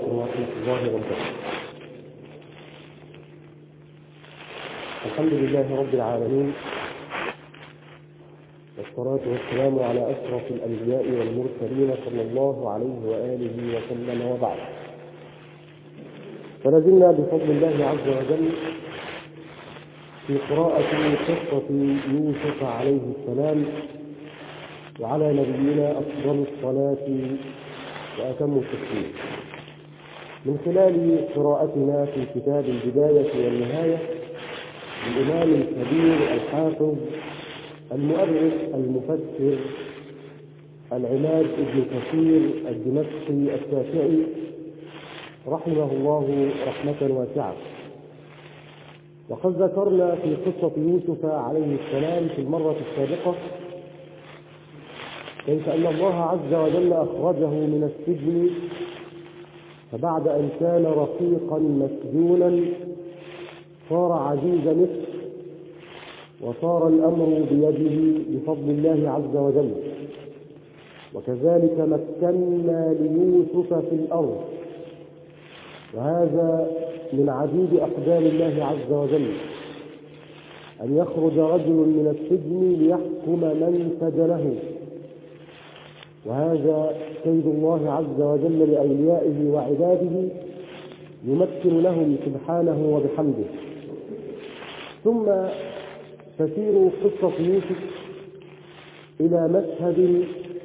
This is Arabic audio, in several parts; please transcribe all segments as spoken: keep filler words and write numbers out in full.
عليكم ورحمة الله وبركاته. الحمد لله رب العالمين، والصلاة والسلام على أشرف الأنبياء والمرسلين صلى الله عليه وآله وسلم، وبعد. فلازلنا بفضل الله عز وجل في قراءة قصة يوسف عليه السلام، وعلى نبينا أفضل الصلاة وأتم التسليم، من خلال قراءتنا في كتاب البداية والنهاية للإمام الكبير الحافظ المؤرخ المفسر العماد ابن كثير الدمشقي الشافعي رحمه الله رحمة واسعة. وقد ذكرنا في قصة يوسف عليه السلام في المرة السابقة كيف أن الله عز وجل أخرجه من السجن، فبعد أن كان رقيقا مسجونا صار عزيز مصر، وصار الأمر بيده بفضل الله عز وجل. وكذلك مكنا ليوسف في الأرض، وهذا من عديد أقدار الله عز وجل، أن يخرج رجل من السجن ليحكم من سجنه، وهذا كيد الله عز وجل لأوليائه وعباده يمكن لهم سبحانه وبحمده. ثم تسير قصة يوسف إلى مشهد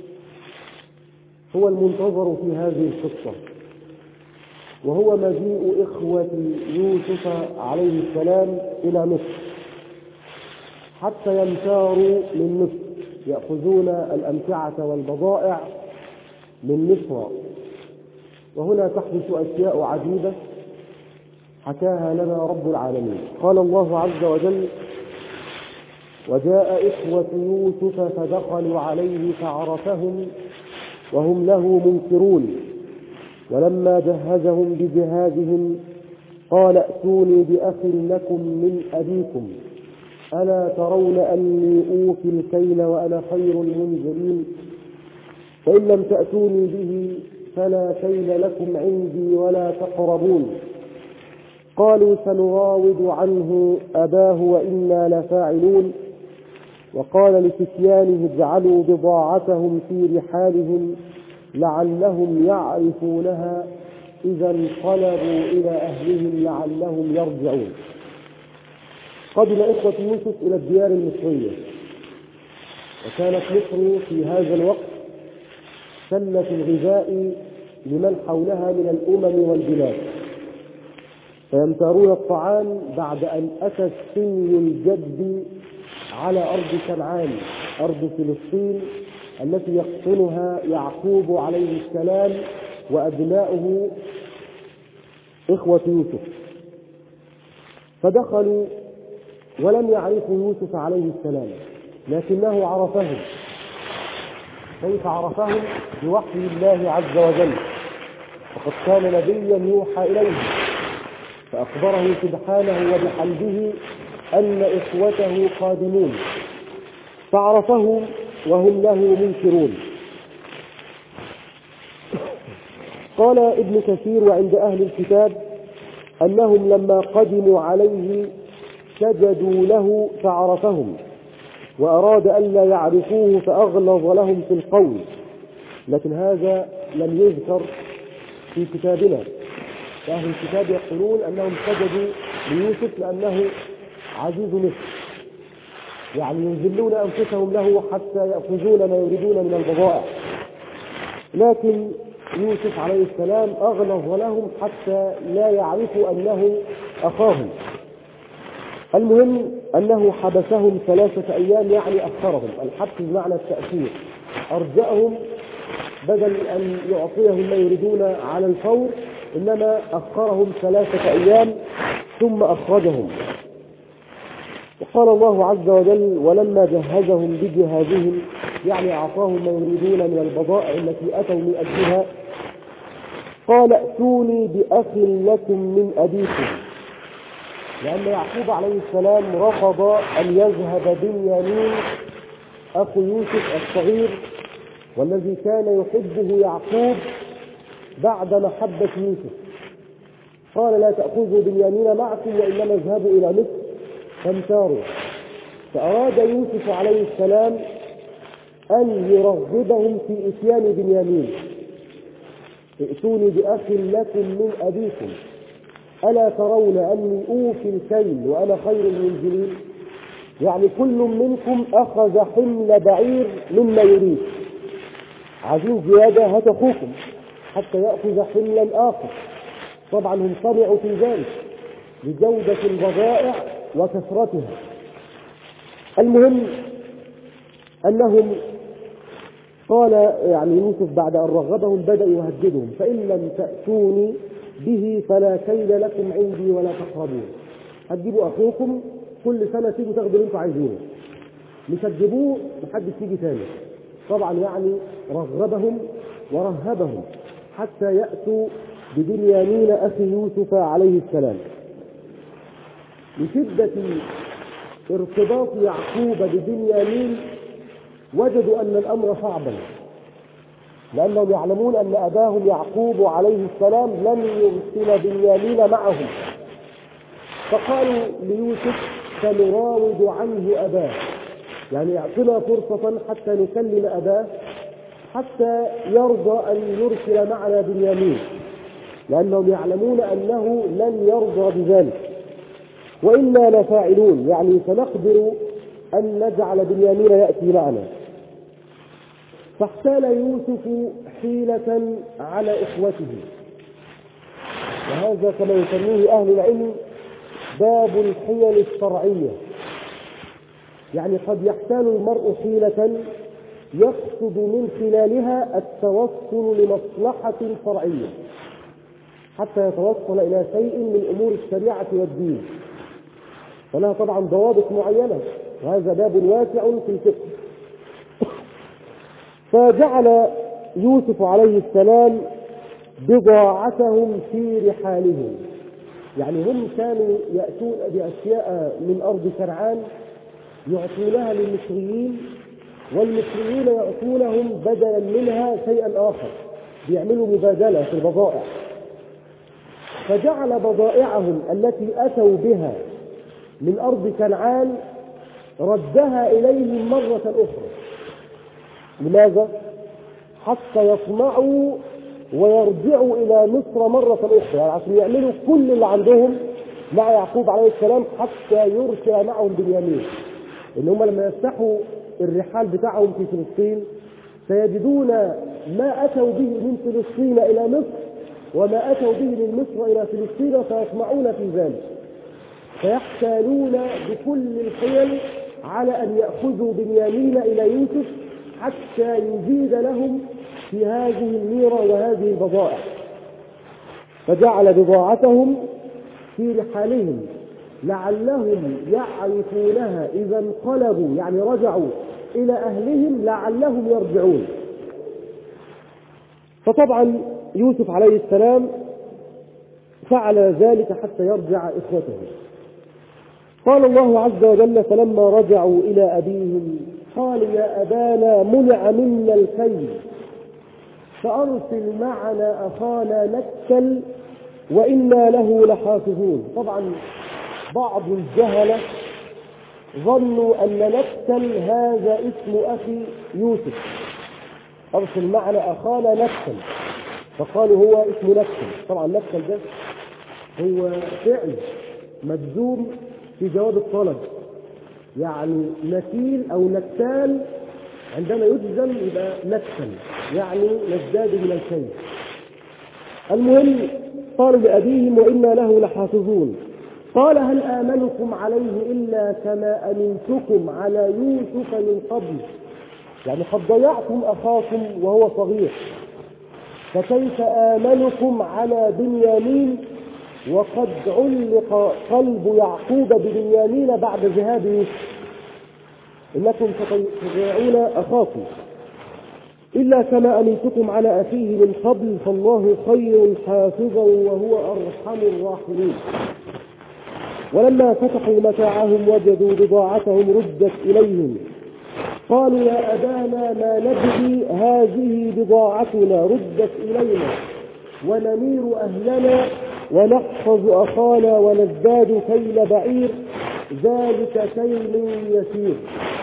هو المنتظر في هذه القصة، وهو مجيء إخوة يوسف عليه السلام إلى مصر حتى يمتاروا من مصر، يأخذون الأمتعة والبضائع من مصر. وهنا تحدث أشياء عجيبة حكاها لنا رب العالمين. قال الله عز وجل: وجاء إخوة يوسف فدخلوا عليه فعرفهم وهم له منكرون، ولما جهزهم بجهازهم قال ائتوني بأخ لكم من أبيكم ألا ترون أني أوفي الكيل وأنا خير المنزلين، فإن لم تأتوني به فلا كيل لكم عندي ولا تقربون. قالوا سنراود عنه أباه وإنا لفاعلون. وقال لفتيانه اجعلوا بضاعتهم في رحالهم لعلهم يعرفونها إذا انقلبوا إلى أهلهم لعلهم يرجعون. قبل إخوة يوسف إلى الديار المصرية، وكانت مصر في هذا الوقت سلة الغذاء لمن حولها من الأمم والبلاد، فيمتارون الطعام بعد أن أتى السني الجد على أرض كنعان، أرض فلسطين التي يقطنها يعقوب عليه السلام وأبناؤه إخوة يوسف. فدخلوا ولم يعرفوا يوسف عليه السلام، لكنه عرفهم. كيف عرفهم؟ بوحي الله عز وجل، وقد كان نبيا يوحى إليه، فأخبره سبحانه وبحمده أن إخوته قادمون، فعرفهم وهم له منكرون. قال ابن كثير وعند أهل الكتاب أنهم لما قدموا عليه سجدوا له فعرفهم، وأراد أن لا يعرفوه فأغلظ لهم في القول، لكن هذا لم يذكر في كتابنا. فأهل الكتاب يقولون أنهم سجدوا ليوسف لأنه عزيز مصر، يعني ينزلون أنفسهم له حتى يأخذون ما يريدون من البضائع، لكن يوسف عليه السلام أغلظ لهم حتى لا يعرفوا أنه أخاهم. المهم أنه حبسهم ثلاثة أيام، يعني أخرهم. الحبس بمعنى التأثير، أرجأهم بدل أن يعطيهم ما يريدون على الفور، إنما أخرهم ثلاثة أيام ثم أخرجهم. وقال الله عز وجل: ولما جهزهم بجهازهم، يعني أعطاهم ما يريدون من البضائع التي أتوا من أجلها، قال ائتوني بأخ لكم من أبيكم، لأن يعقوب عليه السلام رفض أن يذهب بنيامين أخو يوسف الصغير والذي كان يحبه يعقوب بعد محبة يوسف. قال لا تأخذوا بنيامين معكم وإنما اذهبوا إلى مصر فامتاروا. فأراد يوسف عليه السلام أن يرغبهم في إتيان بنيامين. ائتوني بأخ لكم من أبيكم ألا ترون أني أوفي الكيل وأنا خير المنزلين. يعني كل منكم أخذ حمل بعير مما يريد، عايزين زيادة هات أخوكم حتى يأخذ حملا آخر. طبعا هم طمعوا في ذلك لجودة البضائع وكثرتها. المهم أنهم قال يعني يوسف بعد أن رغبهم بدأ يهددهم فإن لم تأتوني به فلا كيل لكم عندي ولا تقربون. هتجيبوا أخوكم كل سنة تيجوا تاخدوا اللي انتوا عايزينه، مش هتجيبوه محدش يجي تاني. طبعا يعني رغبهم ورهبهم حتى يأتوا ببنيامين أخي يوسف عليه السلام. لشدة ارتباط يعقوب ببنيامين وجدوا أن الأمر صعبا، لأنهم يعلمون أن أباهم يعقوب عليه السلام لم يرسل بنيامين معهم. فقالوا ليوسف سنراود عنه أباه، يعني اعطنا فرصة حتى نكلم أباه حتى يرضى أن يرسل معنا بنيامين، لأنهم يعلمون أنه لن يرضى بذلك. وإنا لفاعلون، يعني سنقدر أن نجعل بنيامين يأتي معنا. فاحتال يوسف حيلة على إخوته، وهذا كما يسميه أهل العلم باب الحيل الشرعية. يعني قد يحتال المرء حيلة يقصد من خلالها التوصل لمصلحة شرعية حتى يتوصل إلى شيء من أمور الشريعة والدين، فلها طبعا ضوابط معينة، وهذا باب واسع في الفقه. فجعل يوسف عليه السلام بضاعتهم في رحالهم، يعني هم كانوا يأتون بأشياء من أرض كنعان يعطونها للمصريين، والمصريين يعطونهم بدلا منها شيئا آخر، بيعملوا مبادلة في البضائع. فجعل بضائعهم التي أتوا بها من أرض كنعان ردها إليهم مرة أخرى. لماذا؟ حتى يطمعوا ويرجعوا إلى مصر مرة أخرى، يعني عشان يعملوا كل اللي عندهم مع يعقوب عليه السلام حتى يرسل معهم بنيامين. إن هم لما يفتحوا الرحال بتاعهم في فلسطين سيجدون ما أتوا به من فلسطين إلى مصر وما أتوا به من مصر إلى فلسطين، فيطمعون في ذلك، فيحتالون بكل الحيل على أن يأخذوا بنيامين إلى يوسف حتى يزيد لهم في هذه الميرة وهذه البضائع. فجعل بضاعتهم في رحالهم لعلهم يعرفونها إذا انقلبوا، يعني رجعوا إلى أهلهم لعلهم يرجعون. فطبعا يوسف عليه السلام فعل ذلك حتى يرجع إخوته. قال الله عز وجل فلما رجعوا إلى أبيهم قالوا يا أبانا منع منا الكيل فأرسل معنا أخانا نكتل وإنا له لحافظون. طبعا بعض الجهلة ظنوا أن نكتل هذا اسم أخي يوسف، أرسل معنا أخانا نكتل، فقالوا هو اسم نكتل. طبعا نكتل ده هو فعل مجزوم في جواب الطلب، يعني نكيل أو نكتال عندما يجزم يبقى نكتل، يعني نزداد من الكيل. المهم قالوا لأبيهم وإنا له لحافظون. قال هل آمنكم عليه إلا كما أمنتكم على يوسف من قبل، يعني قد ضيعتم أخاكم وهو صغير، فكيف آمنكم على بنيامين وقد علق قلب يعقوب ببنيامين بعد ذهاب يوسف، إنكم تضيعون أخاكم. إلا كما أمنتكم على أخيه من قبل فالله خير حافظا وهو أرحم الراحمين. ولما فتحوا متاعهم وجدوا بضاعتهم ردت إليهم قالوا يا أبانا ما نبغي هذه بضاعتنا ردت إلينا ونمير أهلنا ونحفظ أخانا ونزداد كيل بعير ذلك كيل يسير.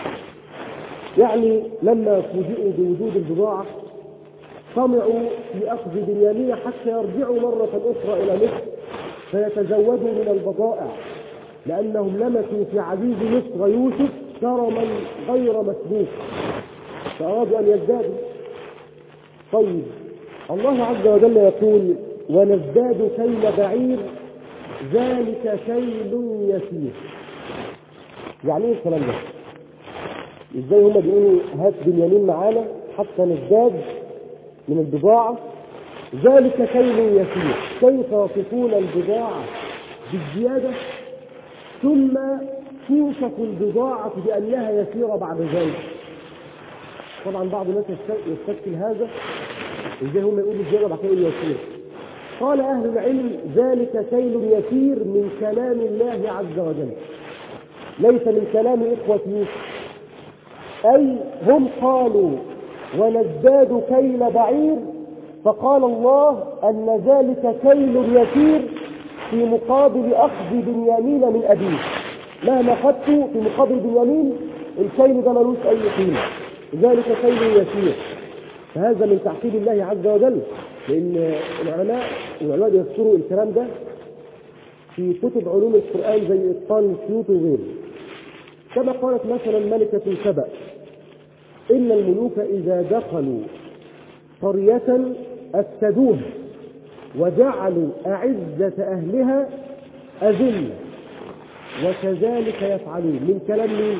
يعني لما فوجئوا بوجود البضاعة طمعوا في أخذ بنيامين حتى يرجعوا مرة أخرى إلى مصر فيتزودوا من البضائع، لأنهم لمسوا في عزيز مصر يوسف كرما غير مسبوق فأرادوا أن يزدادوا. طيب الله عز وجل يقول ونزداد كيل بعير ذلك كيل يسير. يعني ايه الكلام ده؟ ازاي هم بيقولوا هات بنيامين معانا حتى نزداد من البضاعة؟ ذلك كيل يسير. كيف يصفون البضاعة بالزيادة ثم توصف البضاعة بأنها يسيرة بعد ذلك؟ طبعا بعض الناس يستشكل هذا، ازاي هم يقولوا الزيادة بعد كيل يسير؟ قال أهل العلم ذلك كيل يسير من كلام الله عز وجل، ليس من كلام إخوة يوسف. أي هم قالوا ونزداد كيل بعير، فقال الله أن ذلك كيل يسير في مقابل أخذ بنيامين من أبيه. مهما أخذته في مقابل بنيامين الكيل ده ملوش أي قيمة، ذلك كيل يسير. فهذا من تعقيد الله عز وجل، لأن العلماء العلماء يذكروا الكلام ده في كتب علوم القرآن زي إتقان السيوطي وغيره. كما قالت مثلا ملكة سبأ إن الملوك إذا دخلوا قرية أفسدوها وجعلوا أعزة أهلها أذلة وكذلك يفعلون. من كلام مين؟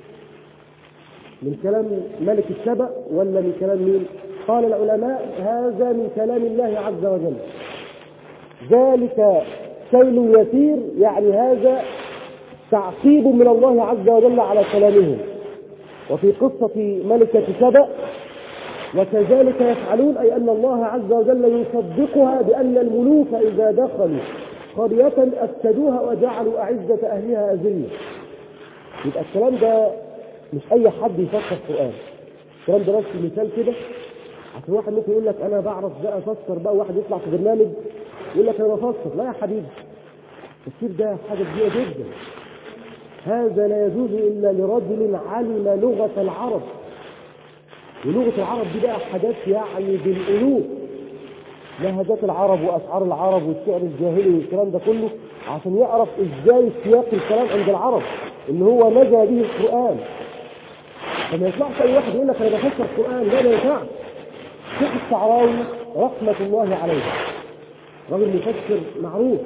من كلام ملك السبأ ولا من كلام مين؟ قال العلماء هذا من كلام الله عز وجل. ذلك كيل يسير يعني هذا تعقيب من الله عز وجل على كلامهم. وفي قصة ملكة سبأ وكذلك يفعلون أي أن الله عز وجل يصدقها بأن الملوك إذا دخلوا قرية أفسدوها وجعلوا أعزة أهلها أذلة. يبقى الكلام ده مش أي حد يفسر القرآن، الكلام ده بس مثال كده عشان واحد ممكن يقول لك أنا بعرف بقى أفسر بقى، واحد يطلع في برنامج يقول لك أنا بفسر. لا يا حبيبي، التفسير ده حاجة كبيرة جدا، هذا لا يجوز إلا لرجل علم لغة العرب، ولغة العرب دي بقى حاجات يعني بالألوف، لهجات العرب وأشعار العرب والشعر الجاهلي والكلام ده كله، عشان يعرف إزاي سياق الكلام عند العرب إن هو نزل به القرآن. فما يطلعش أي واحد يقول لك أنا بفسر القرآن، لا ما ينفعش. شيخ الشعراوي رحمة الله عليه راجل مفسر معروف.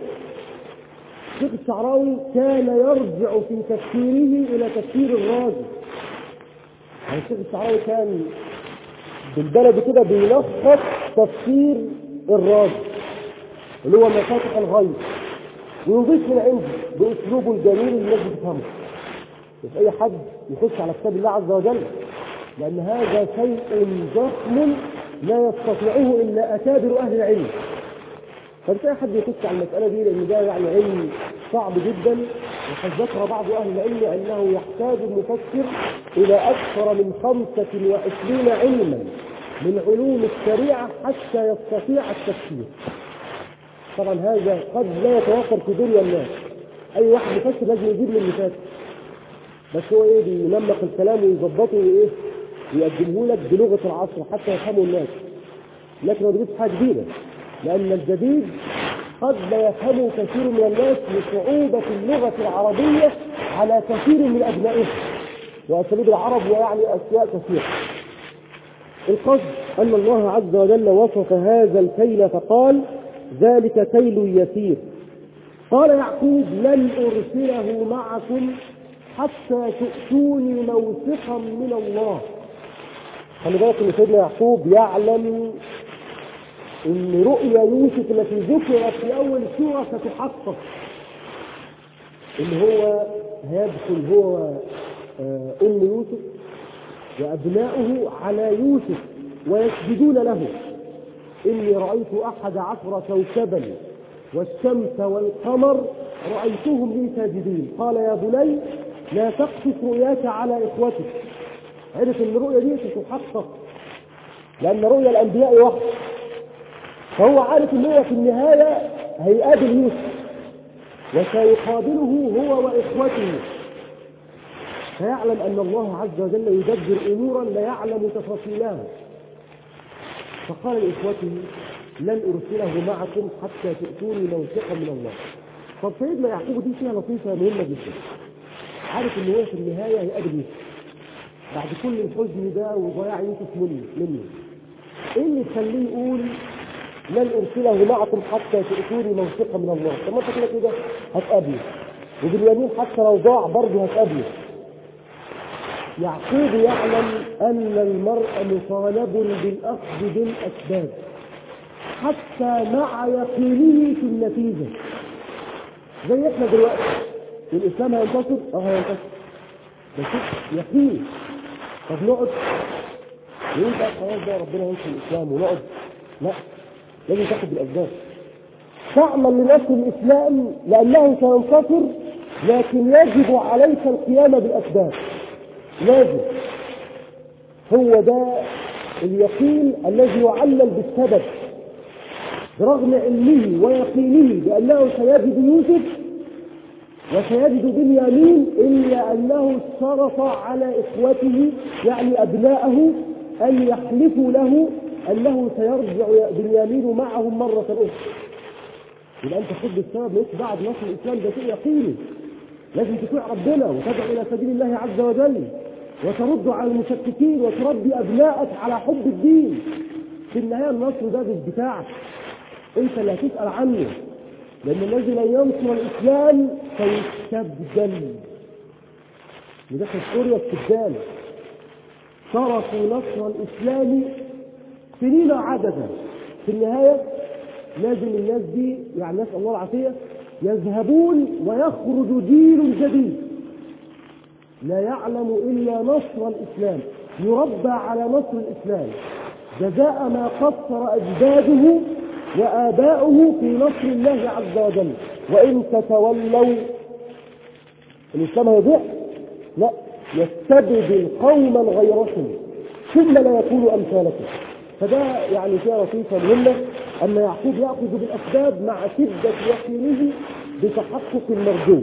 شيخ الشعراوي كان يرجع في تفسيره إلى تفسير الرازي. يعني الشيخ الشعراوي كان بالبلد كده بيلخص تفسير الرازي اللي هو مفاتح الغيب ويضيف من عنده بأسلوبه الجميل اللي الناس بتفهمه. مش أي حد يخش على كتاب الله عز وجل، لأن هذا شيء ضخم لا يستطيعه إلا أكابر أهل العلم. فمش أي حد يخش على المسألة دي، لأن ده يعني علم صعب جدا. وقد ذكر بعض أهل العلم أنه يحتاج المفسر إلى أكثر من خمسة وعشرين علما من علوم الشريعة حتى يستطيع التفسير. طبعا هذا قد لا يتوفر في دنيا الناس، أي واحد يفسر لازم يجيب له اللي فات، بس هو إيه بينمق الكلام ويظبطه وإيه ويقدمه لك بلغة العصر حتى يفهمه الناس. لكن ما بيجيبش حاجة جديدة، لأن الجديد قد لا يفهمه كثير من الناس لصعوبة اللغة العربية على كثير من أبنائها وأساليب العرب ويعني أشياء كثيرة. القصد أن الله عز وجل وصف هذا الكيل فقال ذلك كيل يسير. قال يعقوب لن أرسله معكم حتى تؤتوني موثقا من الله. خلي بالك ان سيدنا يعقوب يعلم ان رؤيا يوسف التي ذكرت في اول سوره ستحقق، ان هو هيدخل هو ام يوسف وابناؤه على يوسف ويسجدون له. اني رايت احد عشر كوكبا والشمس والقمر رايتهم لي ساجدين. قال يا بني لا تقصص رؤياك على اخوتك. عرف ان الرؤيا دي ستحقق، لان رؤيا الانبياء وحي فهو عارف ان هو في النهاية هيقابل يوسف وسيقابله هو وإخوته، فيعلم أن الله عز وجل يدبر أمورا لا يعلم تفاصيلها. فقال لإخوته لن أرسله معكم حتى تؤتوني موثقا من الله. طب سيدنا يعقوب دي فيها لطيفة مهمة جدا، عارف ان هو في النهاية هيقابل يوسف بعد كل الحزن ده وضياع يوسف منه منه ايه اللي يخليه يقول لن ارسله معكم حتى تؤتوني موثقا من الله؟ طب ما انت كده كده هتقابله، وباليمين حتى لو ضاع برضه هتقابله. يعقوب يعلم ان المرء مطالب بالاخذ بالاسباب حتى مع يقينه في النتيجه. زي احنا دلوقتي الاسلام هينتصر اه هينتصر بس يقين. طب نقعد يقول بقى خلاص بقى ربنا ينصر الاسلام ونقعد؟ لا، لازم تاخد بالاسباب. تعمل لنصر الاسلام لانه سينتصر، لكن يجب عليك القيام بالاسباب. لازم، هو ده اليقين الذي يعلل بالسبب برغم علمه ويقينه بانه سيجد يوسف وسيجد بنيامين، إلا أنه اشترط على إخوته يعني أبناءه أن يحلفوا له أنه سيرجع بنيامين معهم مرة أخرى. يبقى أنت خد بالسبب ليس بعد نصر الإسلام، ده شيء يقيني. لازم تطيع ربنا وتدعو إلى سبيل الله عز وجل وترد على المشككين وتربي أبنائك على حب الدين. في النهاية النصر ده مش بتاعك، أنت اللي هتسأل عنه، لأن الذي لا ينصر الإسلام سيستبدل. لدخل سوريا استبدال، تركوا نصر الإسلام سنين عددا. في النهاية لازم الناس دي يعني نسأل الله العافية يذهبون ويخرج جيل جديد لا يعلم إلا نصر الإسلام، يربى على نصر الإسلام جزاء ما قصر أجداده وآباؤه في نصر الله عز وجل. وإن تتولوا الإسلام هيضيع؟ لا، يستبدل قوما غيركم ثم لا يكونوا أمثالكم. فده يعني فيها لطيفة مهمة أن يعقوب يأخذ بالأسباب مع شدة يقينه بتحقق المرجو.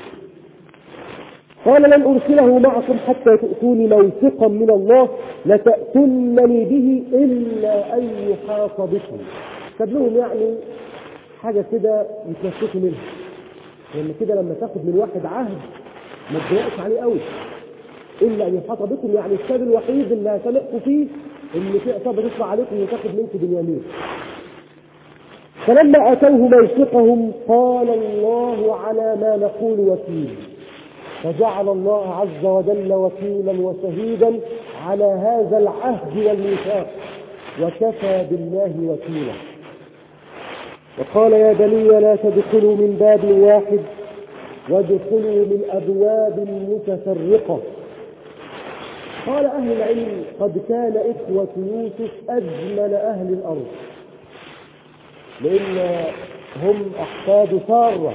قال لن أرسله معكم حتى تؤتوني موثقا من الله لتأتونني به إلا أن يحاط بكم. كتب لهم يعني حاجة كده يتنسكوا منها، لأن كده لما تاخد من واحد عهد ما تضيقش عليه قوي. إلا أن يحاط بكم يعني السبب الوحيد اللي هسامحكم فيه إن في عصابة تطلع عليكم وتاخد منكم بنيامين. فلما أتوه موثقهم قال الله على ما نقول وكيل، فجعل الله عز وجل وكيلا وشهيدا على هذا العهد والميثاق، وكفى بالله وكيلا. وقال يا بني لا تدخلوا من باب واحد وادخلوا من أبواب متفرقة. قال أهل العلم قد كان إخوة يوسف أجمل أهل الأرض، لأن هم أحفاد سارة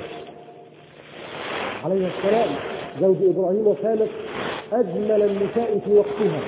عليه السلام زوج إبراهيم، وكانت أجمل النساء في وقتها.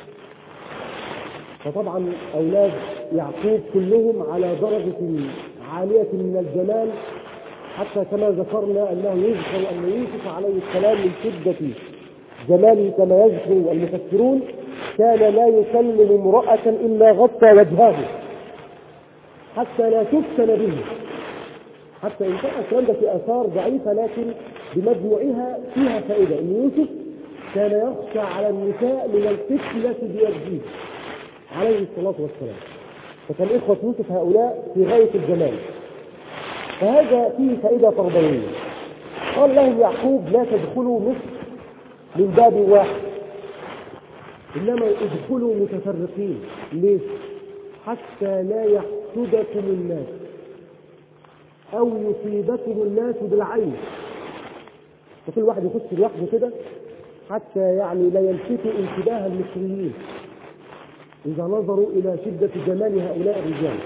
فطبعا أولاد يعقوب كلهم على درجة عالية من الجمال، حتى كما ذكرنا أنه يذكر أن يوسف عليه السلام من شدة جماله كما يذكر المفسرون كان لا يكلم امرأة إلا غطى وجهه حتى لا تفتن به. حتى إن كان الكلام ده في آثار ضعيفة لكن بمجموعها فيها فائدة، أن يوسف كان يخشى على النساء من الفتنة بيده عليه الصلاة والسلام. فكان إخوة يوسف هؤلاء في غاية الجمال، فهذا فيه فائدة تربوية. قال له يعقوب لا تدخلوا مصر من باب واحد، إنما ادخلوا متفرقين. ليه؟ حتى لا يحسدكم الناس أو يصيبكم الناس بالعين، فكل واحد يخش لوحده كده حتى يعني لا يلفتوا انتباه المصريين إذا نظروا إلى شدة جمال هؤلاء الرجال.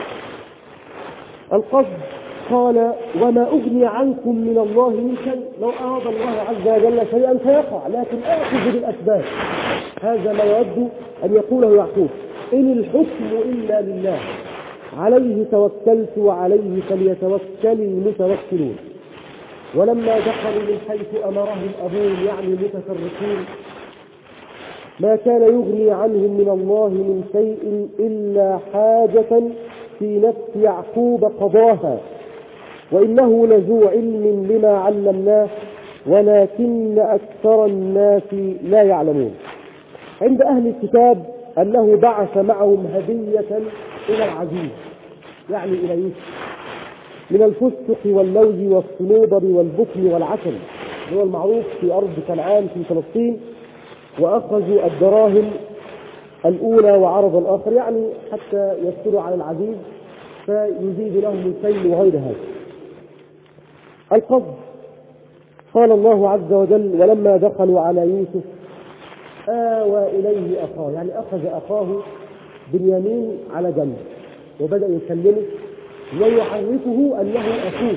القصد قال وما أغني عنكم من الله من شيء، لو أراد الله عز وجل شيئا سيقع، لكن آخذ بالأسباب. هذا ما يود أن يقوله يعقوب، إن الحكم إلا لله عليه توكلت وعليه فليتوكل المتوكلون. ولما دخلوا من حيث أمرهم أبوهم يعني المتفرقين ما كان يغني عنهم من الله من شيء إلا حاجة في نفس يعقوب قضاها، وإنه لذو علم لما علمناه ولكن أكثر الناس لا يعلمون. عند أهل الكتاب أنه بعث معهم هدية إلى العزيز يعني إلى يوسف من الفستق واللوز والصنوبر والبكم والعسل هو المعروف في أرض كنعان في فلسطين، وأخذوا الدراهم الأولى وعرض الآخر يعني حتى يسروا على العزيز فيزيد لهم الكيل وغير هذا. القصد قال الله عز وجل ولما دخلوا على يوسف آوى إليه أخاه يعني أخذ أخاه بنيامين على جنب وبدأ يكلمه ويعرفه أنه أخوه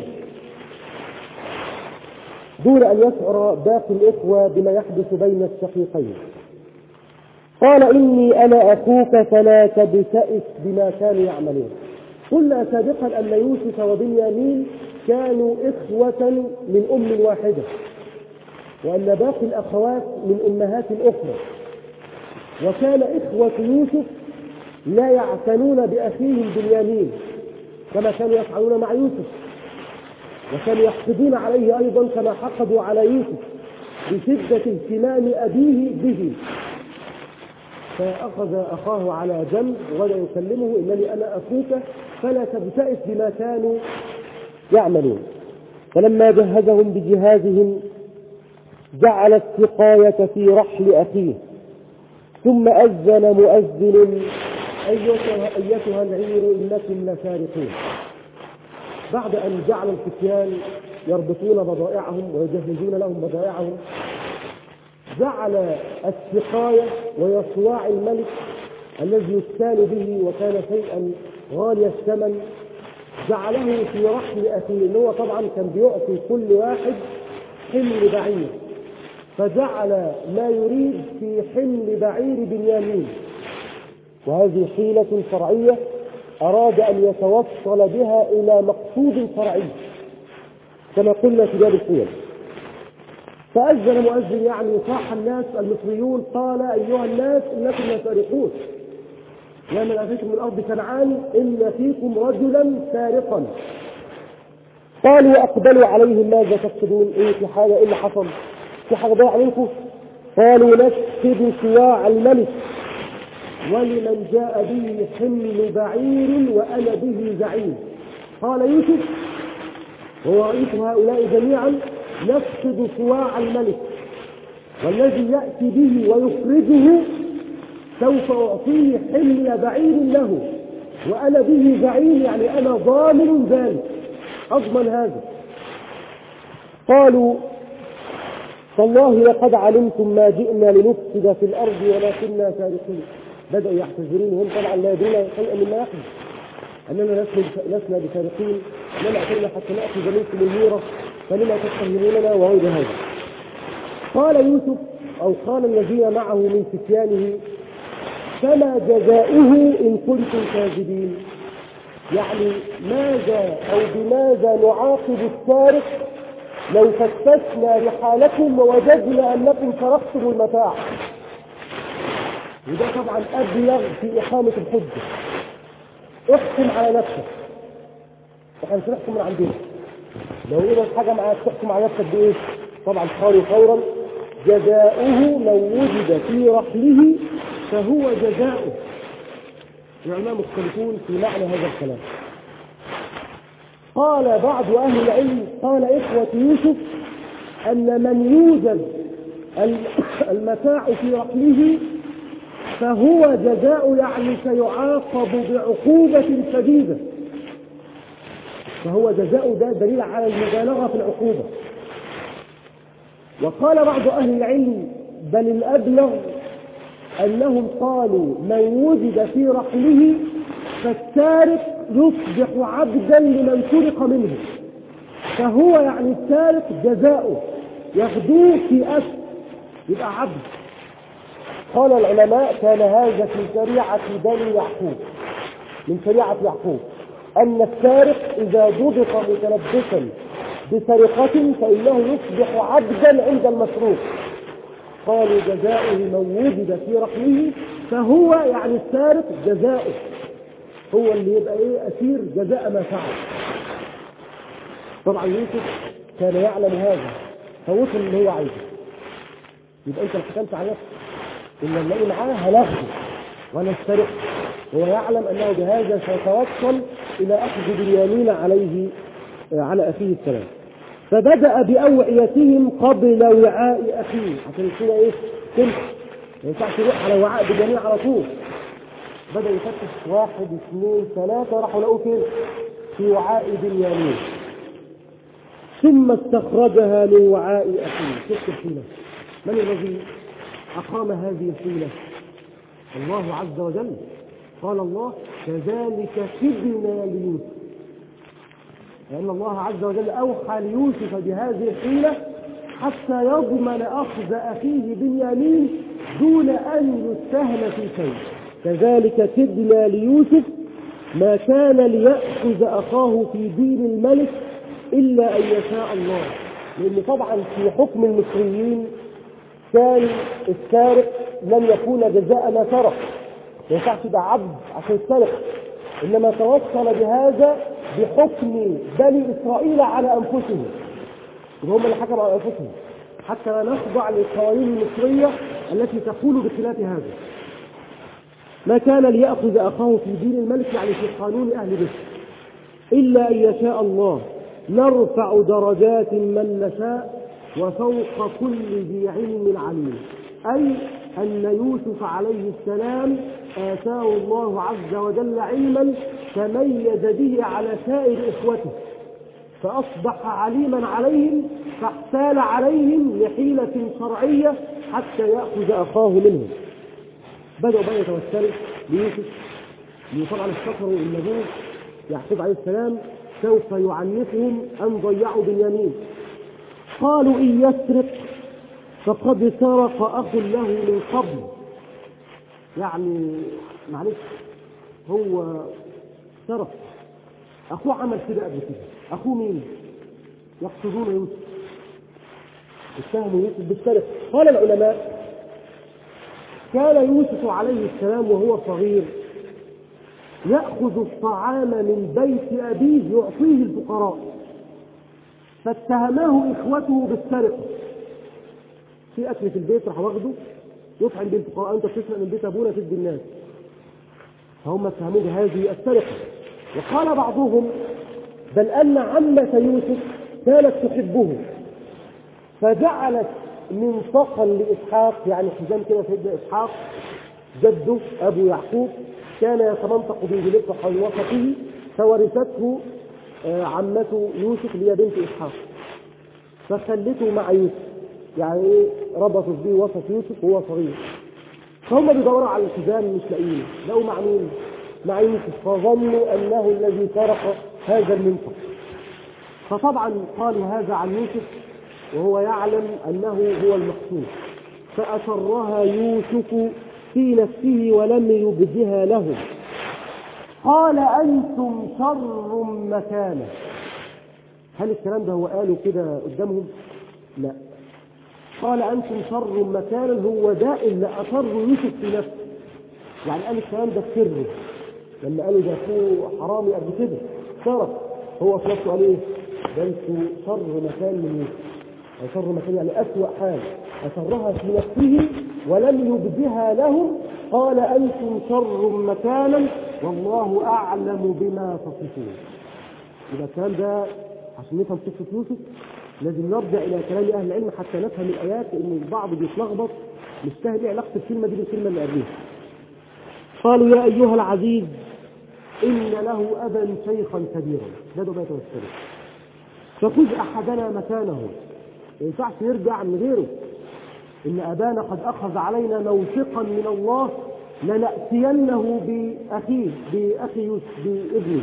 دون أن يشعر باقي الإخوة بما يحدث بين الشقيقين. قال إني أنا أخوك فلا تبتئس بما كانوا يعملون. قلنا سابقا أن يوسف وبنيامين كانوا إخوة من أم واحدة وأن باقي الأخوات من أمهات أخرى، وكان إخوة يوسف لا يعتنون بأخيهم بنيامين كما كانوا يفعلون مع يوسف، وكانوا يحقدون عليه أيضا كما حقدوا على يوسف بشدة اهتمام أبيه به. فأخذ أخاه على جنب وبدأ يكلمه إنني أنا أخوك فلا تبتئس بما كانوا يعملون. فلما جهزهم بجهازهم جعل السقاية في رحل أخيه ثم أذن مؤذن أيتها, أيتها العير إنكم لسارقون. بعد أن جعل الفتيان يربطون بضائعهم ويجهزون لهم بضائعهم جعل السقاية وهي صواع الملك الذي يستان به وكان شيئا غالي الثمن جعله في رحل أخيه. هو طبعا كان بيعطي كل واحد حمل بعير، فجعل ما يريد في حمل بعير بنيامين، وهذه حيلة شرعية أراد أن يتوصل بها إلى مقصود شرعي كما قلنا في باب الحيل. فأذن مؤذن يعني صاح الناس المصريون قال أيها الناس إنكم لسارقون يا من أتيتم من أرض كنعان إن فيكم رجلا سارقا. قالوا أقبلوا عليهم ماذا تفقدون؟ إيه في حاجة؟ إيه اللي حصل؟ في حاجة ضاع عليكم؟ قالوا نفقد صواع الملك ولمن جاء به حمل بعير وأنا به زعيم. قال يوسف هو رئيس هؤلاء جميعا نفقد صواع الملك والذي يأتي به ويخرجه سوف أعطيه حمل بعير له وأنا به زعيم يعني أنا ضامن ذلك أضمن هذا. قالوا فالله لقد علمتم ما جئنا لنفسد في الأرض ولكننا سارقين. بدأوا يعتذرون وهم طبعا لا يدرون شيئا مما يحدث أننا لسنا بسارقين لما أتينا حتى نأخذ منكم الميرة فلما تتهموننا وغير هذا. قال يوسف أو قال الذين معه من فتيانه فما جزاؤه إن كنتم كاذبين، يعني ماذا أو بماذا نعاقب السارق لو فتشنا رحالكم ووجدنا أنكم سرقتم المتاع. وده طبعا أبلغ في إقامة الحجة. احكم على نفسك، احنا مش نحكم من عندنا. لو إذا حاجة معاك تحكم على نفسك بإيه؟ طبعا قالوا فورا جزاؤه لو وجد في رحله فهو جزاؤه. العلماء مختلفون في معنى هذا الكلام. قال بعض أهل العلم قال إخوة يوسف أن من يوجد المتاع في رحله فهو جزاء يعني سيعاقب بعقوبة شديدة، فهو جزاء ده دليل على المبالغة في العقوبة. وقال بعض أهل العلم بل الأبلغ أنهم قالوا من وجد في رحله فالسارق يصبح عبدا لمن سرق منه، فهو يعني السارق جزاؤه ياخذوه في أسر يبقى عبد. قال العلماء كان هذا في شريعة بني يعقوب من شريعة يعقوب أن السارق إذا ضبط متلبسا بسرقة فإنه يصبح عبدا عند المسروق. قالوا جزاؤه من وجد في رحمه، فهو يعني السارق جزاؤه هو اللي يبقى ايه أسير جزاء ما فعل. طبعا يوسف كان يعلم هذا فوصل اللي هو عايزه. يبقى انت حكمت على نفسك ان نلاقي معاه هناخده ونسترق، هو يعلم انه بهذا سيتوصل الى اخذ بنيامين عليه على اخيه السلام. فبدأ بأوعيتهم قبل وعاء أخيه، عشان يكون إيه؟ تمشي ما ينفعش يروح على وعاء بجميع على طول. بدأ يفتش واحد اثنين ثلاثة، راحوا لقوه فين؟ في وعاء بنيامين. ثم استخرجها من وعاء أخيه. شفت الحيلة؟ من الذي أقام هذه الحيلة؟ الله عز وجل. قال الله كذلك كدنا ليوسف، لأن الله عز وجل أوحى ليوسف بهذه الحيلة حتى يضمن أخذ أخيه بنيامين دون أن يستهل في شيء. كذلك كدنا ليوسف ما كان ليأخذ أخاه في دين الملك إلا أن يشاء الله، لأن طبعا في حكم المصريين كان السارق لن يكون جزاء ما سرق، ما ينفعش يبقى عبد عشان سرق، إنما توصل بهذا بحكم بني إسرائيل على أنفسهم، هم اللي حكموا على أنفسهم حتى لا نخضع للقوانين المصرية التي تقول بخلاف هذا. ما كان ليأخذ أخاه في دين الملك يعني في قانون أهل مصر إلا أن يشاء الله، نرفع درجات من نشاء وفوق كل ذي علم عليم. أي أن يوسف عليه السلام آتاه الله عز وجل علما تميز به على سائر إخوته، فأصبح عليما عليهم، فاحتال عليهم لحيلة شرعية حتى يأخذ أخاه منهم. بدأوا بقى يتوسلوا ليوسف، طبعا افتكروا ان ابوه يعقوب عليه السلام سوف يعنفهم ان ضيعوا بنيامين. قالوا ان يسرق فقد سرق اخ له من قبل، يعني معلش هو سرق، اخوه عمل كده قبل كده. اخوه مين؟ يقصدون يوسف، اتهموا يوسف بالسرقه. قال العلماء كان يوسف عليه السلام وهو صغير يأخذ الطعام من بيت أبيه يعطيه الفقراء، فاتهماه إخوته بالسرقة. في أكل في البيت راح واخده يطعم به الفقراء، أنت بتسرق من بيت أبونا تدي الناس، فهم اتهموه بهذه السرقة. وقال بعضهم بل أن عمة يوسف كانت تحبه فجعلت منطقا لإسحاق، يعني حزام كده سيدنا إسحاق جده أبو يعقوب كان يتمنطق به حول وسطه، فورثته عمته يوسف اللي هي بنت إسحاق، فخلته مع يوسف، يعني ربطت به وسط يوسف وهو صغير. فهم بيدوروا على الحزام مش لاقيين، لقوا مع مين؟ مع يوسف، فظنوا أنه الذي سرق هذا المنطق. فطبعا قالوا هذا عن يوسف وهو يعلم أنه هو المقصود، فأسرها يوسف في نفسه ولم يبدها له. قال أنتم شر مكانة. هل الكلام ده هو قاله كده قدامهم؟ لا، قال أنتم شر مكانا، هو ده اللي أسر يوسف في نفسه، يعني قال الكلام ده سره لما قالوا ده أخوه حرامي قبل كده سرق، هو في نفسه قال إيه؟ ده أنتم شر مكان من يوسف، أسر مكان يعني أسوأ حال، أسرها في نفسه ولم يبدها لهم. قال أنتم شر مكانا والله أعلم بما تصفون. إذا الكلام ده عشان نفهم قصة يوسف لازم نرجع إلى كلام أهل العلم حتى نفهم الآيات، لأن البعض بيتلخبط مش فاهم إيه علاقة الكلمة دي بالكلمة اللي قبلها. قالوا يا أيها العزيز إن له أبا شيخا كبيرا، بدأوا بقى يتوسلوا، فخذ أحدنا مكانه، ما ينفعش يرجع من غيره، إن أبانا قد أخذ علينا موثقا من الله لنأتينه بأخيه بأخي يوسف بابنه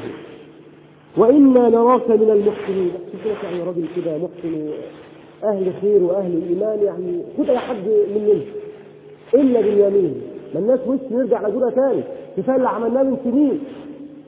وإنا نراك من المحسنين. شوف يعني راجل كده محسن أهل خير وأهل إيمان، يعني خد أي حد مننا إلا بنيامين، ما الناس وش نرجع لجونا تاني، كفاية اللي عملناه من سنين.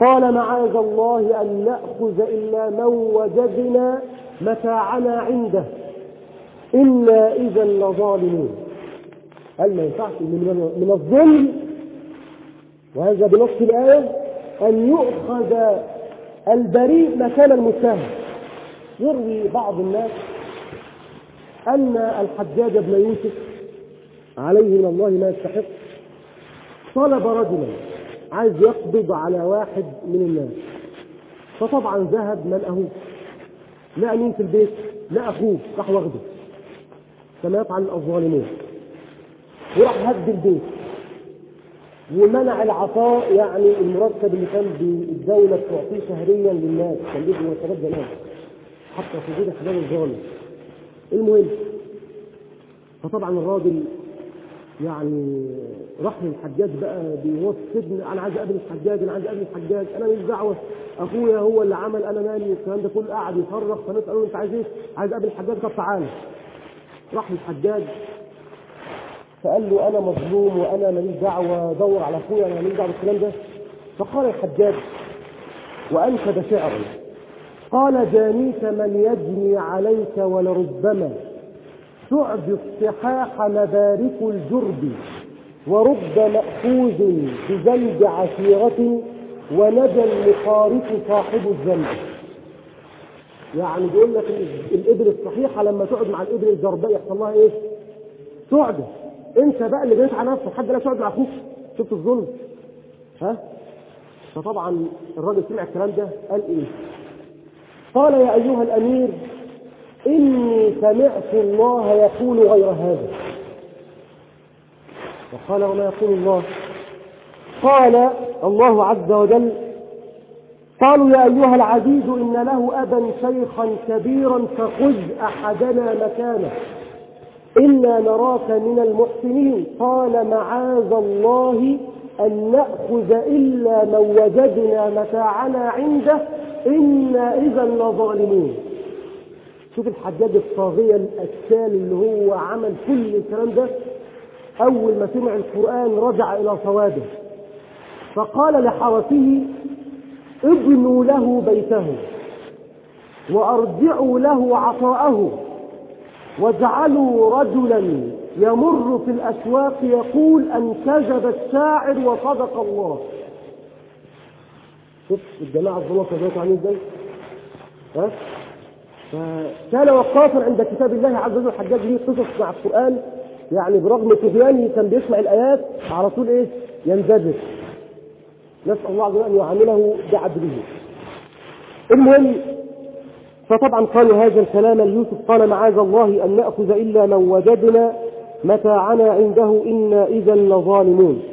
قال معاذ الله أن نأخذ إلا من وجدنا متاعنا عنده إنا إذا لظالمون. قال ما ينفعش من الظلم، وهذا بنص الآية، أن يؤخذ البريء مكان المتهم. يروي بعض الناس أن الحجاج بن يوسف عليه من الله ما يستحق طلب رجلا عايز يقبض على واحد من الناس، فطبعا ذهب من أهوه، لا مين في البيت، لا أخوه، راح واخده كما يفعل الظالمون، وراح هد البيت ومنع العطاء، يعني المرتب اللي كان بالدولة تعطيه شهريا للناس، كان بيجي مرتبات زمان حتى في وجود حجاب الظالم. المهم فطبعا الراجل يعني راح للحجاج بقى بيوصف السجن، انا عايز اقابل الحجاج، انا عايز اقابل الحجاج، انا مش دعوه، اخويا هو اللي عمل، انا مالي، الكلام ده كله قاعد يصرخ. فالناس قالوا له انت عايز ايه؟ عايز اقابل الحجاج. طب تعالى. راح للحجاج فقال له انا مظلوم وانا ماليش دعوه، دور على اخويا، انا ماليش دعوه بالكلام ده. فقال الحجاج وانشد شعرا، قال جانيك من يجني عليك ولربما تعد الصحاح مبارك الجرد، ورب مأخوذ بذنب عشيرة ونجا المخارف صاحب الذنب. يعني بيقول لك الإبل الصحيحة لما تقعد مع الإبل الجرباء يحصل لها إيه؟ تعد. أنت بقى اللي جيت على نفسك، حد لا تقعد مع أخوك. شفت الظلم؟ ها؟ فطبعا الراجل سمع الكلام ده قال إيه؟ قال يا أيها الأمير إني سمعت الله يقول غير هذا. وقال وما يقول الله؟ قال الله عز وجل قالوا يا أيها العزيز إن له أبا شيخا كبيرا فخذ أحدنا مكانه إنا نراك من المحسنين. قال معاذ الله أن نأخذ إلا من وجدنا متاعنا عنده إنا إذا لظالمون. شوف الحجاج الطاغية الأكسال اللي هو عمل كل الكلام ده، أول ما سمع القرآن رجع إلى صوابه، فقال لحرسه ابنوا له بيته وأرجعوا له عطاءه واجعلوا رجلا يمر في الأسواق يقول أن كذب الشاعر وصدق الله. شوف الجماعة الظلمة كذلك عاملين ازاي؟ ها؟ فكان وقافا عند كتاب الله عز وجل. الحجاج ليه قصص مع القرآن، يعني برغم طغيانه كان بيسمع الآيات على طول إيه؟ ينزجر. نسأل الله عز وجل أن يعامله بعدله. المهم فطبعا قالوا هذا الكلام ليوسف، قال معاذ الله أن نأخذ إلا من وجدنا متاعنا عنده إنا إذا لظالمون.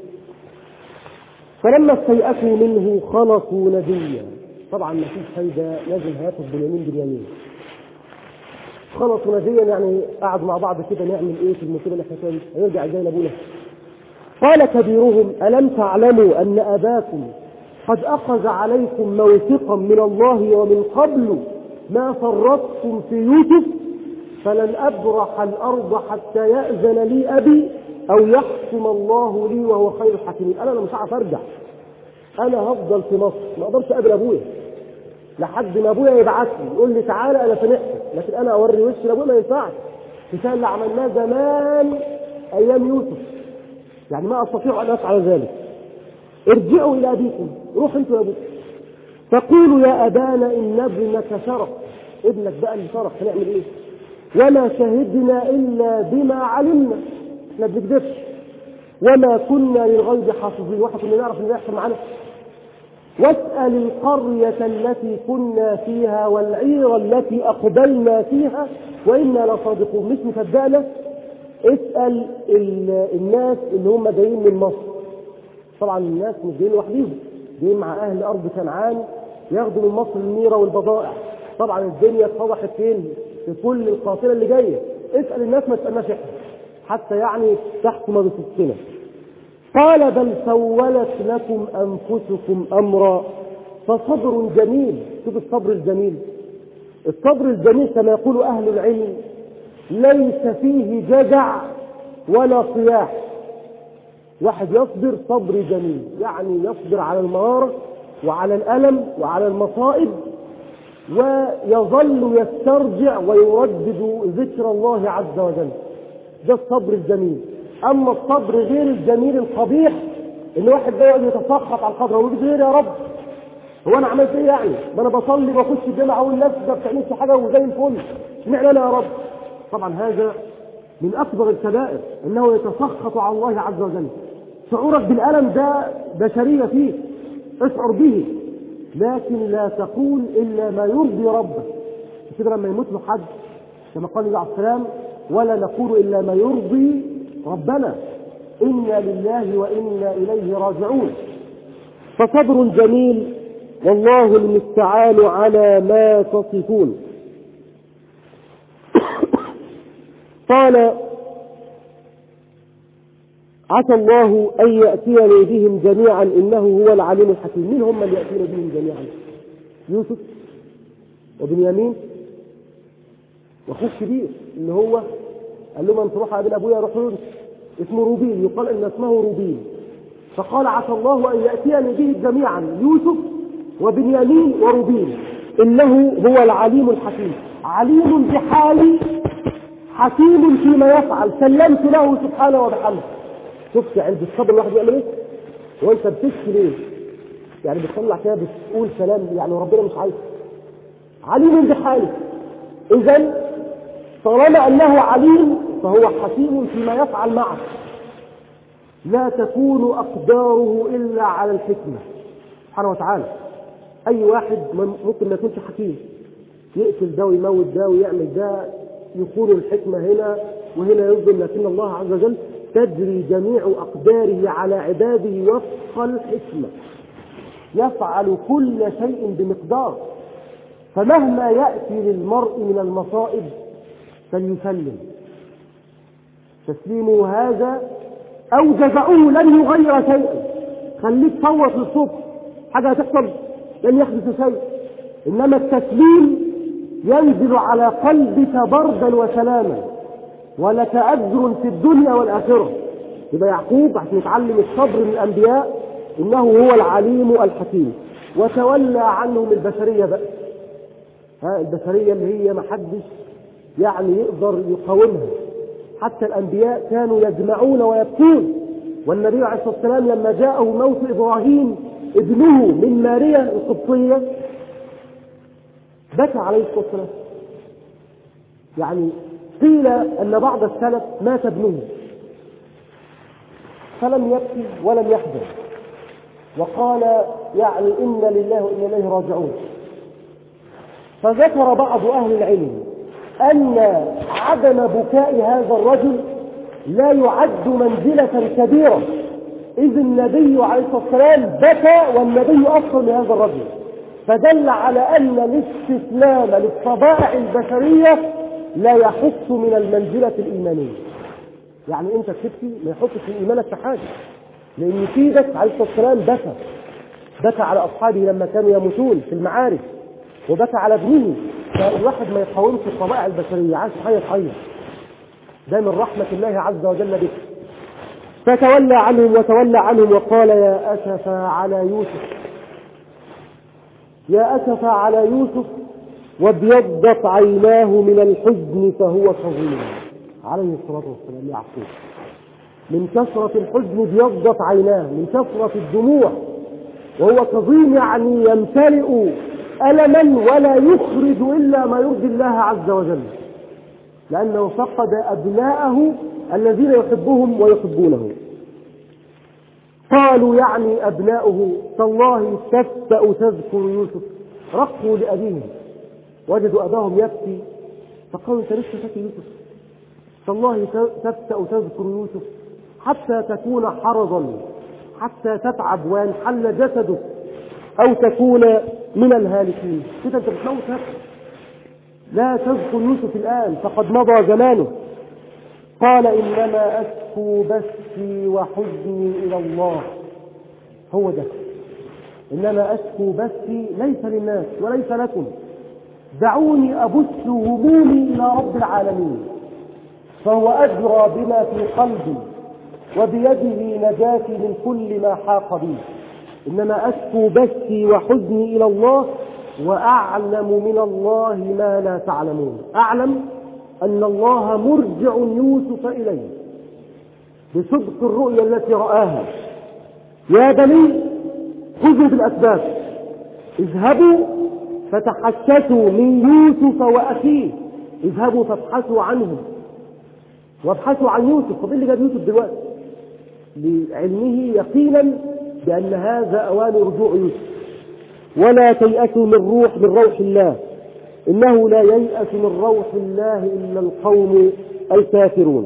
فلما استيأسوا منه خلصوا نجيا. طبعا ما فيش فايدة، لازم هياخد باليمين باليمين. خلصوا نجيا يعني قعدوا مع بعض كده نعمل ايه في المصيبة اللي احنا فيها، هنرجع ازاي لابونا. قال كبيرهم ألم تعلموا أن أباكم قد أخذ عليكم موثقا من الله ومن قبل ما فرطتم في يوسف فلن أبرح الأرض حتى يأذن لي أبي أو يحكم الله لي وهو خير الحاكمين. أنا مش عارف أرجع، أنا هفضل في مصر، ما أقدرش أقابل أبويا لحد ما أبويا يبعثني يقول لي تعالى أنا سامحتك، لكن أنا أوري وشي لأبويا ما ينفعش. مثال اللي عملناه زمان أيام يوسف، يعني ما أستطيع أن أفعل ذلك. ارجعوا إلى أبيكم، روحوا أنتوا لأبوكم فقولوا يا أبانا إن ابنك سرق. ابنك بقى اللي سرق، هنعمل إيه؟ وما شهدنا إلا بما علمنا، احنا بنكذبش، وما كنا للغيب حافظين، واحد كنا نعرف ان يحصل معنا. واسأل القرية التي كنا فيها والعير التي أقبلنا فيها وإنا لصادقون. مش مصدقنا، اسأل الناس اللي هم جايين من مصر. طبعا الناس مش جايين لوحدهم، جايين مع أهل أرض كنعان ياخدوا من مصر الميرة والبضائع. طبعا الدنيا اتفضحت فين؟ في كل القافلة اللي جاية. اسأل الناس، ما تسألناش احنا حتى يعني تحكم بصدقنا. قال بل سولت لكم أنفسكم أمرا فصبر جميل. شوف الصبر الجميل. الصبر الجميل كما يقول أهل العلم ليس فيه جزع ولا صياح. واحد يصبر صبر جميل، يعني يصبر على المرارة وعلى الألم وعلى المصائب، ويظل يسترجع ويردد ذكر الله عز وجل. ده الصبر الجميل. أما الصبر غير الجميل القبيح، إن واحد ده يقعد يتسخط على القدر ويقول غير يا رب، هو أنا عملت إيه يعني؟ ما أنا بصلي وبخش الجامعة أقول نفسي ده بتعملش حاجة وزي الفل، اشمعنى أنا يا رب؟ طبعا هذا من أكبر الكبائر، إنه يتسخط على الله عز وجل. شعورك بالألم ده بشرية فيه، اشعر به، لكن لا تقول إلا ما يرضي ربك. كده لما يموت له حد كما قال النبي عليه السلام: ولا نقول إلا ما يرضي ربنا، إنا لله وإنا إليه راجعون. فصبر جميل، والله المستعان على ما تصفون. قال: عسى الله أن يأتيني بهم جميعا إنه هو العليم الحكيم. مين هم اللي يأتينا بهم جميعا؟ يوسف وبنيامين واخوه الكبير اللي هو قال لهم انتوا روحوا قابل ابويا، روحوا اسمه روبين، يقال ان اسمه روبين. فقال: عسى الله ان ياتيني به جميعا، يوسف وبنيامين وروبين، انه هو العليم الحكيم. عليم بحالي، حكيم فيما يفعل، سلمت له سبحانه وبحمده. شفت عند الصبر الواحد يعمل ايه؟ وانت بتشكي ليه؟ يعني بتطلع كده بتقول كلام يعني ربنا مش عايز. عليم بحاله، إذن طالما أنه عليم فهو حكيم فيما يفعل معه. لا تكون أقداره إلا على الحكمة سبحانه وتعالى. أي واحد ممكن ما يكونش حكيم، يقتل ده ويموت ده ويعمل ده، يكون الحكمة هنا وهنا يظلم، لكن الله عز وجل تجري جميع أقداره على عباده وفق الحكمة، يفعل كل شيء بمقدار. فمهما يأتي للمرء من المصائب فليسلم، تسليمه هذا أو جزعوه لن يغير شيئا. خليك صوت للصبح، حاجة هتحصل لن يحدث شيء، إنما التسليم ينزل على قلبك بردا وسلاما، ولك أجر في الدنيا والآخرة. يبقى يعقوب عشان يتعلم الصبر من الأنبياء إنه هو العليم الحكيم. وتولى عنهم البشرية بقى، ها البشرية اللي هي محدش يعني يقدر يقاومها. حتى الأنبياء كانوا يجمعون ويبكون، والنبي عليه الصلاة والسلام لما جاءه موت إبراهيم ابنه من ماريا القبطية بكى عليه الصلاة والسلام. يعني قيل أن بعض السلف مات ابنه فلم يبكي ولم يحزن، وقال يعني إنا لله وإنا إليه راجعون. فذكر بعض أهل العلم أن عدم بكاء هذا الرجل لا يعد منزلة كبيرة، إذ النبي عليه الصلاة والسلام بكى والنبي أصل لهذا الرجل، فدل على أن الاستسلام للطبائع البشرية لا يحط من المنزلة الإيمانية. يعني أنت تبكي ما يحطش من إيمانك في حاجة، لأن سيدك عليه الصلاة والسلام بكى بكى على أصحابه لما كانوا يموتون في المعارك، وبكى على ابنه. فالواحد ما يقاومش الطبائع البشرية، عايز حاجة خير، ده من رحمة الله عز وجل بك. فتولى عنهم وتولى عنهم وقال: يا أسفا على يوسف، يا أسفا على يوسف وابيضت عيناه من الحزن فهو كظيم. عليه الصلاة والسلام يعقوب من كثرة الحزن ابيضت عيناه، من كثرة الدموع، وهو كظيم يعني يمتلئ ألما ولا يخرج إلا ما يرضي الله عز وجل، لأنه فقد أبناءه الذين يحبهم ويحبونه. قالوا يعني أبناؤه: تالله تفتأ تذكر يوسف. رقوا لأبيهم وجدوا أباهم يبكي، فقالوا: أنت لسه فاكر يوسف؟ تالله تفتأ تذكر يوسف حتى تكون حرضا، حتى تتعب وينحل جسدك، أو تكون من الهالكين. كده أنت بتموت نفسك، لا تذكر يوسف الآن فقد مضى زمانه. قال: إنما أشكو بثي وحزني إلى الله. هو ده، إنما أشكو بثي ليس للناس وليس لكم، دعوني أبث همومي إلى رب العالمين، فهو أدرى بما في قلبي وبيده نجاتي من كل ما حاق بي. إنما أشكو بثي وحزني إلى الله وأعلم من الله ما لا تعلمون. أعلم أن الله مرجع يوسف إليه بصدق الرؤيا التي رآها. يا بني خذوا بالأسباب، اذهبوا فتحسسوا من يوسف وأخيه، اذهبوا فابحثوا عنهم وابحثوا عن يوسف. طب إيه اللي جاب يوسف دلوقتي؟ لعلمه يقينا بأن هذا أوان رجوع يوسف. ولا تيأسوا من روح من روح الله، إنه لا ييأس من روح الله إلا القوم الكافرون.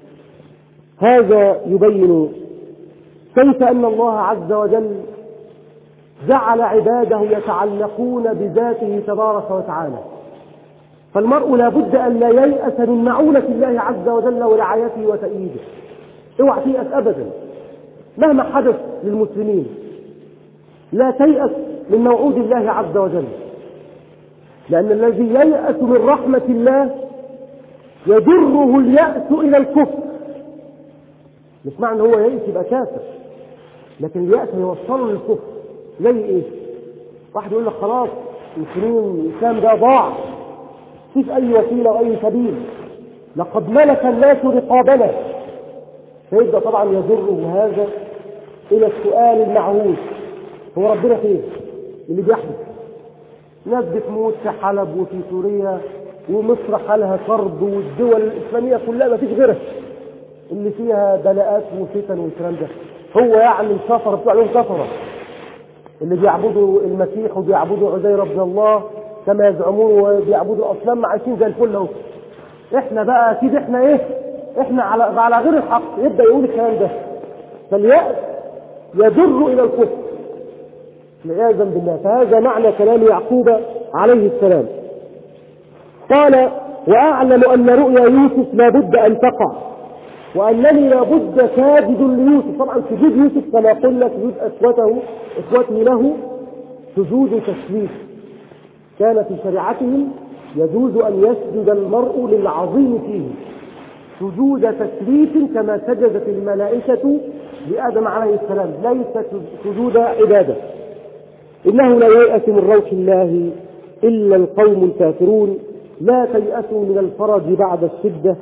هذا يبين كيف أن الله عز وجل جعل عباده يتعلقون بذاته تبارك وتعالى. فالمرء لا بد أن لا ييأس من معونة الله عز وجل ورعايته وتأييده. اوعى تيأس أبدا مهما حدث للمسلمين، لا تيأس من موعود الله عز وجل، لأن الذي ييأس من رحمة الله يجره اليأس إلى الكفر. مش معنى هو ييأس يبقى كافر، لكن اليأس يوصله للكفر. زي ايه؟ واحد يقول لك خلاص المسلمين الإسلام ده ضاع، مفيش أي وسيلة وأي سبيل، لقد ملك الناس رقابنا، فيبدأ طبعا يجره هذا إلى السؤال المعهود: هو ربنا فين؟ اللي بيحدث ناس بتموت في حلب وفي سوريا ومصر حالها كرب، والدول الإسلامية كلها ما فيش غيرها اللي فيها بلاءات وفتن والكلام ده. هو يعني الكفرة بتوع لهم كفرة اللي بيعبدوا المسيح وبيعبدوا عزير بن الله كما يزعمون وبيعبدوا أصنام عايشين زي الفل اهو. احنا بقى اكيد احنا ايه؟ احنا على على غير الحق. يبدأ يقول الكلام ده، فاليأس يجر إلى الكفر عياذا بالله. فهذا معنى كلام يعقوب عليه السلام. قال: وأعلم أن رؤيا يوسف لا بد أن تقع، وأنني لا بد ساجد ليوسف. طبعا سجود يوسف كما قلنا سجود أخوته إخوته له سجود تشريف، كان في شريعتهم يجوز أن يسجد المرء للعظيم فيه سجود تشريف كما سجدت الملائكة لآدم عليه السلام، ليس سجود عبادة. إنه لا ييأس من روح الله إلا القوم الكافرون. لا تيأسوا من الفرج بعد الشدة،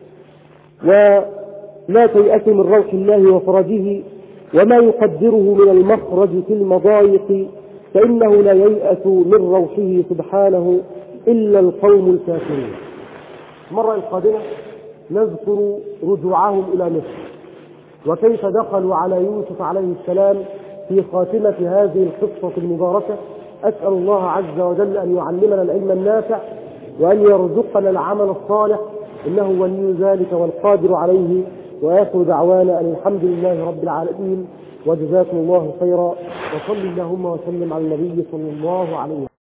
ولا تيأسوا من روح الله وفرجه وما يقدره من المخرج في المضايق، فإنه لا ييأس من روحه سبحانه إلا القوم الكافرون. المرة القادمة نذكر رجوعهم إلى مصر وكيف دخلوا على يوسف عليه السلام في خاتمة هذه القصة المباركة. أسأل الله عز وجل أن يعلمنا العلم النافع وأن يرزقنا العمل الصالح، إنه ولي ذلك والقادر عليه. وآخر دعوانا أن الحمد لله رب العالمين، وجزاكم الله خيرا، وصل اللهم وسلم على النبي صلى الله عليه وسلم.